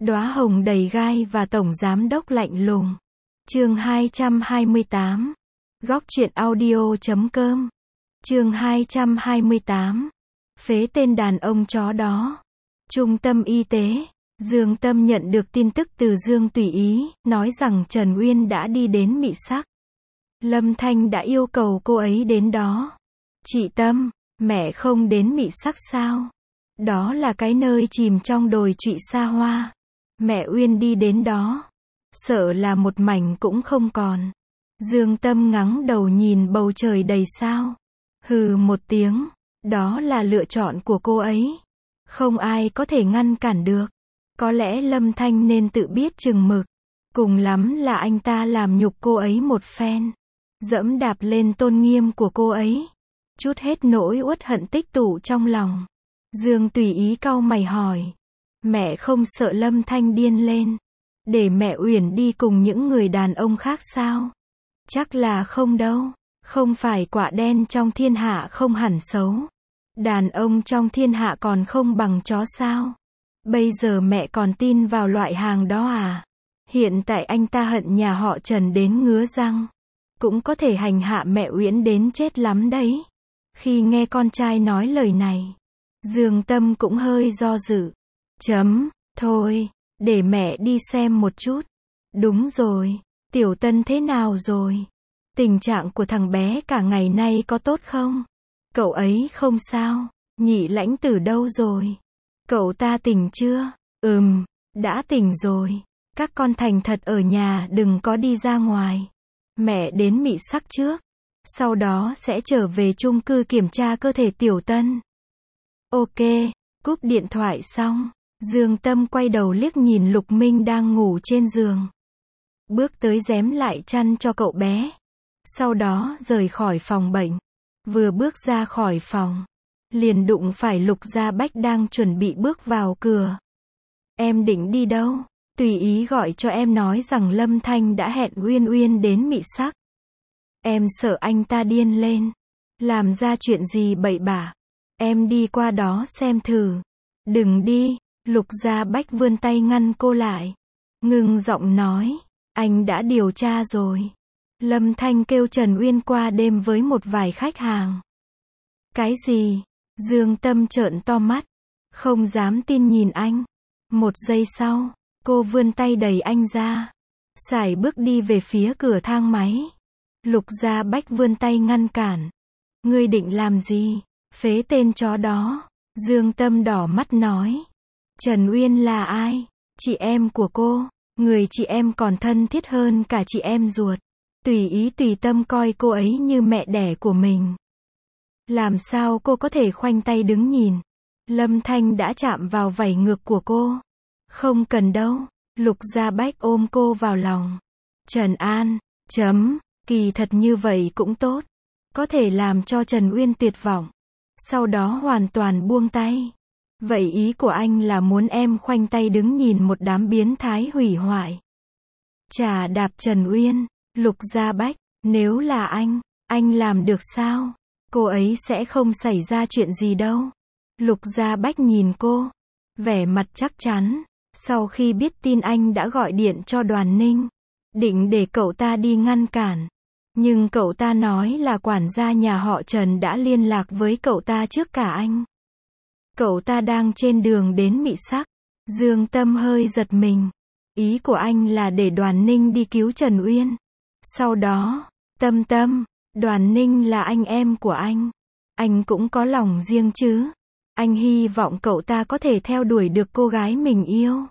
Đóa hồng đầy gai và tổng giám đốc lạnh lùng. Chương 228. Góc truyện audio.com. Chương 228. Phế tên đàn ông chó đó. Trung tâm y tế. Dương Tâm nhận được tin tức từ Dương Tùy Ý, nói rằng Trần Uyên đã đi đến Mị Sắc. Lâm Thanh đã yêu cầu cô ấy đến đó. Chị Tâm, mẹ không đến Mị Sắc sao? Đó là cái nơi chìm trong đồi trụy xa hoa. Mẹ Uyên đi đến đó, sợ là một mảnh cũng không còn. Dương Tâm ngẩng đầu nhìn bầu trời đầy sao. Hừ một tiếng, đó là lựa chọn của cô ấy. Không ai có thể ngăn cản được. Có lẽ Lâm Thanh nên tự biết chừng mực. Cùng lắm là anh ta làm nhục cô ấy một phen. Dẫm đạp lên tôn nghiêm của cô ấy. Chút hết nỗi uất hận tích tụ trong lòng. Dương Tùy Ý cau mày hỏi. Mẹ không sợ Lâm Thanh điên lên, để mẹ Uyển đi cùng những người đàn ông khác sao? Chắc là không đâu. Không phải quạ đen trong thiên hạ không hẳn xấu. Đàn ông trong thiên hạ còn không bằng chó sao? Bây giờ mẹ còn tin vào loại hàng đó à? Hiện tại anh ta hận nhà họ Trần đến ngứa răng. Cũng có thể hành hạ mẹ Uyển đến chết lắm đấy. Khi nghe con trai nói lời này, Dương Tâm cũng hơi do dự. Thôi, để mẹ đi xem một chút. Đúng rồi, Tiểu Tân thế nào rồi? Tình trạng của thằng bé cả ngày nay có tốt không? Cậu ấy không sao. Nhị Lãnh Tử đâu rồi? Cậu ta tỉnh chưa? Đã tỉnh rồi. Các con thành thật ở nhà, đừng có đi ra ngoài. Mẹ đến Mị Sắc trước, sau đó sẽ trở về chung cư kiểm tra cơ thể Tiểu Tân. Ok, cúp điện thoại xong, Dương Tâm quay đầu liếc nhìn Lục Minh đang ngủ trên giường. Bước tới rém lại chăn cho cậu bé. Sau đó rời khỏi phòng bệnh. Vừa bước ra khỏi phòng, liền đụng phải Lục Gia Bách đang chuẩn bị bước vào cửa. Em định đi đâu? Tùy Ý gọi cho em nói rằng Lâm Thanh đã hẹn Uyên Uyên đến Mị Sắc. Em sợ anh ta điên lên, làm ra chuyện gì bậy bạ. Em đi qua đó xem thử. Đừng đi. Lục Gia Bách vươn tay ngăn cô lại. Ngừng giọng nói. Anh đã điều tra rồi. Lâm Thanh kêu Trần Uyên qua đêm với một vài khách hàng. Cái gì? Dương Tâm trợn to mắt. Không dám tin nhìn anh. Một giây sau, cô vươn tay đẩy anh ra. Sải bước đi về phía cửa thang máy. Lục Gia Bách vươn tay ngăn cản. Ngươi định làm gì? Phế tên chó đó. Dương Tâm đỏ mắt nói. Trần Uyên là ai? Chị em của cô. Người chị em còn thân thiết hơn cả chị em ruột. Tùy Ý tùy tâm coi cô ấy như mẹ đẻ của mình. Làm sao cô có thể khoanh tay đứng nhìn? Lâm Thanh đã chạm vào vảy ngực của cô. Không cần đâu. Lục Gia Bách ôm cô vào lòng. Trần An. Kỳ thật như vậy cũng tốt. Có thể làm cho Trần Uyên tuyệt vọng. Sau đó hoàn toàn buông tay. Vậy ý của anh là muốn em khoanh tay đứng nhìn một đám biến thái hủy hoại. Chà đạp Trần Uyên. Lục Gia Bách. Nếu là anh làm được sao? Cô ấy sẽ không xảy ra chuyện gì đâu. Lục Gia Bách nhìn cô, vẻ mặt chắc chắn. Sau khi biết tin anh đã gọi điện cho Đoàn Ninh, định để cậu ta đi ngăn cản. Nhưng cậu ta nói là quản gia nhà họ Trần đã liên lạc với cậu ta trước cả anh. Cậu ta đang trên đường đến Mị Sắc. Dương Tâm hơi giật mình. Ý của anh là để Đoàn Ninh đi cứu Trần Uyên. Sau đó, Tâm, Đoàn Ninh là anh em của anh. Anh cũng có lòng riêng chứ. Anh hy vọng cậu ta có thể theo đuổi được cô gái mình yêu.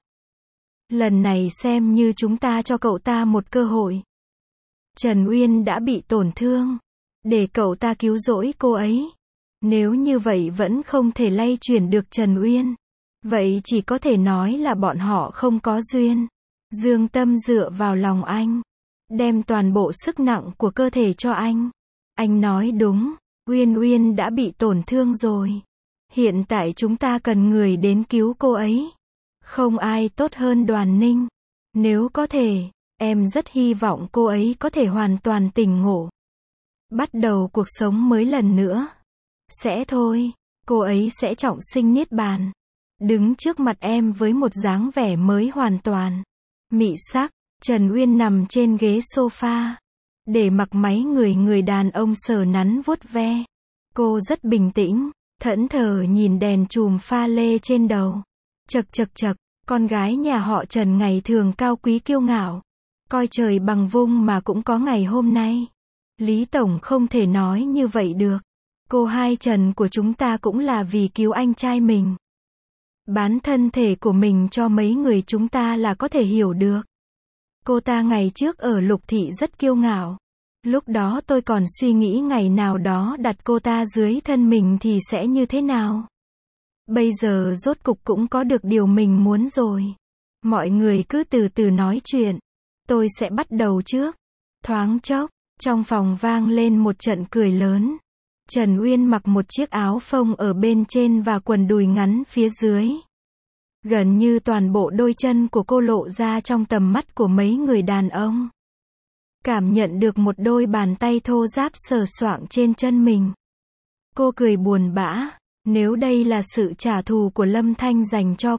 Lần này xem như chúng ta cho cậu ta một cơ hội. Trần Uyên đã bị tổn thương. Để cậu ta cứu rỗi cô ấy. Nếu như vậy vẫn không thể lay chuyển được Trần Uyên. Vậy chỉ có thể nói là bọn họ không có duyên. Dương Tâm dựa vào lòng anh. Đem toàn bộ sức nặng của cơ thể cho anh. Anh nói đúng. Uyên Uyên đã bị tổn thương rồi. Hiện tại chúng ta cần người đến cứu cô ấy. Không ai tốt hơn Đoàn Ninh. Nếu có thể, em rất hy vọng cô ấy có thể hoàn toàn tỉnh ngộ. Bắt đầu cuộc sống mới lần nữa. Sẽ thôi, cô ấy sẽ trọng sinh niết bàn. đứng trước mặt em với một dáng vẻ mới hoàn toàn. Mị sắc, Trần Uyên nằm trên ghế sofa. Để mặc máy người đàn ông sờ nắn vuốt ve. Cô rất bình tĩnh, thẫn thờ nhìn đèn chùm pha lê trên đầu. Chậc chậc chậc, con gái nhà họ Trần ngày thường cao quý kiêu ngạo. Coi trời bằng vung mà cũng có ngày hôm nay. Lý Tổng không thể nói như vậy được. Cô hai Trần của chúng ta cũng là vì cứu anh trai mình. Bán thân thể của mình cho mấy người chúng ta là có thể hiểu được. Cô ta ngày trước ở Lục Thị rất kiêu ngạo. Lúc đó tôi còn suy nghĩ ngày nào đó đặt cô ta dưới thân mình thì sẽ như thế nào. Bây giờ rốt cục cũng có được điều mình muốn rồi. Mọi người cứ từ từ nói chuyện. Tôi sẽ bắt đầu trước. Thoáng chốc, trong phòng vang lên một trận cười lớn. Trần Uyên mặc một chiếc áo phông ở bên trên và quần đùi ngắn phía dưới. Gần như toàn bộ đôi chân của cô lộ ra trong tầm mắt của mấy người đàn ông. Cảm nhận được một đôi bàn tay thô ráp sờ soạng trên chân mình. Cô cười buồn bã, nếu đây là sự trả thù của Lâm Thanh dành cho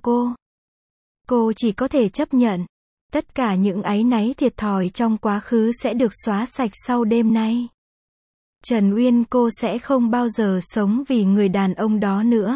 cô chỉ có thể chấp nhận. Tất cả những áy náy thiệt thòi trong quá khứ sẽ được xóa sạch sau đêm nay. Trần Uyên, cô sẽ không bao giờ sống vì người đàn ông đó nữa.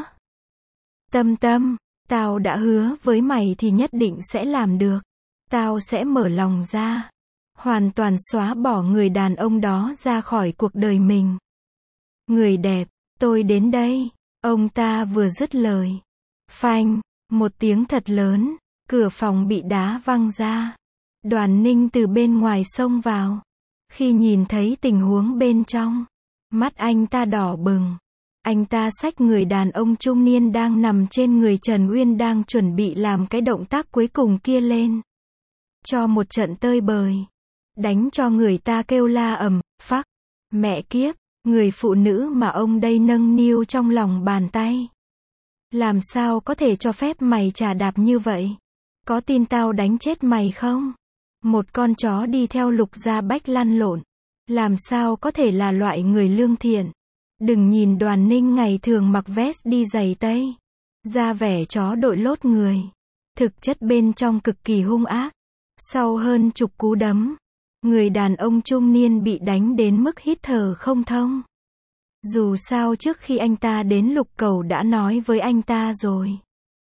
Tâm Tâm, tao đã hứa với mày thì nhất định sẽ làm được. Tao sẽ mở lòng ra. Hoàn toàn xóa bỏ người đàn ông đó ra khỏi cuộc đời mình. Người đẹp, tôi đến đây. Ông ta vừa dứt lời. Phanh, một tiếng thật lớn, cửa phòng bị đá văng ra. Đoàn Ninh từ bên ngoài xông vào. Khi nhìn thấy tình huống bên trong, mắt anh ta đỏ bừng. Anh ta xách người đàn ông trung niên đang nằm trên người Trần Uyên đang chuẩn bị làm cái động tác cuối cùng kia lên. Cho một trận tơi bời. Đánh cho người ta kêu la ầm, phắc. Mẹ kiếp, người phụ nữ mà ông đây nâng niu trong lòng bàn tay. Làm sao có thể cho phép mày chà đạp như vậy? Có tin tao đánh chết mày không? Một con chó đi theo Lục Gia Bách lăn lộn. Làm sao có thể là loại người lương thiện? Đừng nhìn Đoàn Ninh ngày thường mặc vest đi giày tây. Ra vẻ chó đội lốt người. Thực chất bên trong cực kỳ hung ác. Sau hơn chục cú đấm, người đàn ông trung niên bị đánh đến mức hít thở không thông. Dù sao trước khi anh ta đến Lục Cầu đã nói với anh ta rồi.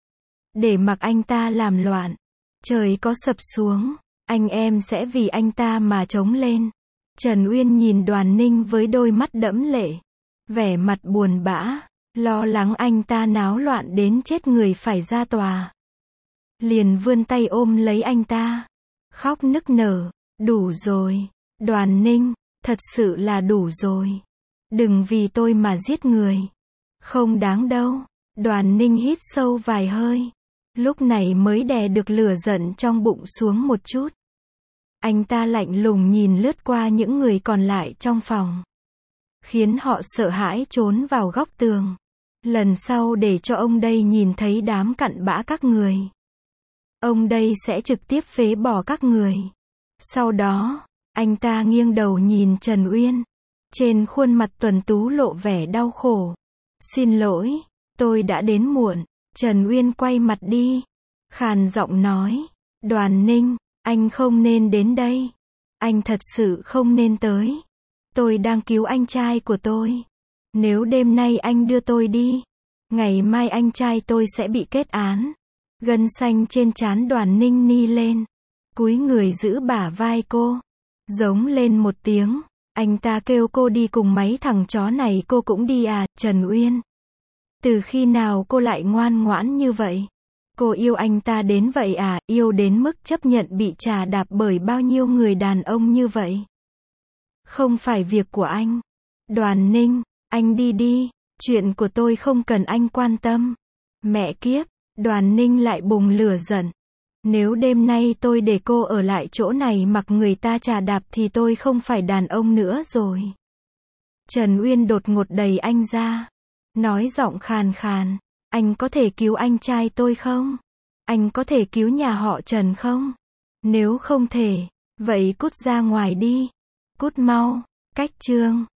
Để mặc anh ta làm loạn. Trời có sập xuống, anh em sẽ vì anh ta mà chống lên. Trần Uyên nhìn Đoàn Ninh với đôi mắt đẫm lệ. Vẻ mặt buồn bã, lo lắng anh ta náo loạn đến chết người phải ra tòa. Liền vươn tay ôm lấy anh ta. Khóc nức nở. Đủ rồi. Đoàn Ninh, thật sự là đủ rồi. Đừng vì tôi mà giết người. Không đáng đâu. Đoàn Ninh hít sâu vài hơi. Lúc này mới đè được lửa giận trong bụng xuống một chút. Anh ta lạnh lùng nhìn lướt qua những người còn lại trong phòng. Khiến họ sợ hãi trốn vào góc tường. Lần sau để cho ông đây nhìn thấy đám cặn bã các người. Ông đây sẽ trực tiếp phế bỏ các người. Sau đó, anh ta nghiêng đầu nhìn Trần Uyên. Trên khuôn mặt tuấn tú lộ vẻ đau khổ. Xin lỗi, tôi đã đến muộn. Trần Uyên quay mặt đi. Khàn giọng nói. Đoàn Ninh, anh không nên đến đây. Anh thật sự không nên tới. Tôi đang cứu anh trai của tôi. Nếu đêm nay anh đưa tôi đi, ngày mai anh trai tôi sẽ bị kết án. Gân xanh trên trán Đoàn Ninh ni lên. Cúi người giữ bả vai cô. Giống lên một tiếng. Anh ta kêu cô đi cùng mấy thằng chó này, cô cũng đi à? Trần Uyên, từ khi nào cô lại ngoan ngoãn như vậy? Cô yêu anh ta đến vậy à? Yêu đến mức chấp nhận bị chà đạp bởi bao nhiêu người đàn ông như vậy? Không phải việc của anh. Đoàn Ninh, anh đi đi. Chuyện của tôi không cần anh quan tâm. Mẹ kiếp, Đoàn Ninh lại bùng lửa giận. Nếu đêm nay tôi để cô ở lại chỗ này mặc người ta chà đạp thì tôi không phải đàn ông nữa rồi. Trần Uyên đột ngột đẩy anh ra. Nói giọng khàn khàn. Anh có thể cứu anh trai tôi không? Anh có thể cứu nhà họ Trần không? Nếu không thể, vậy cút ra ngoài đi. Cút mau. Cách chương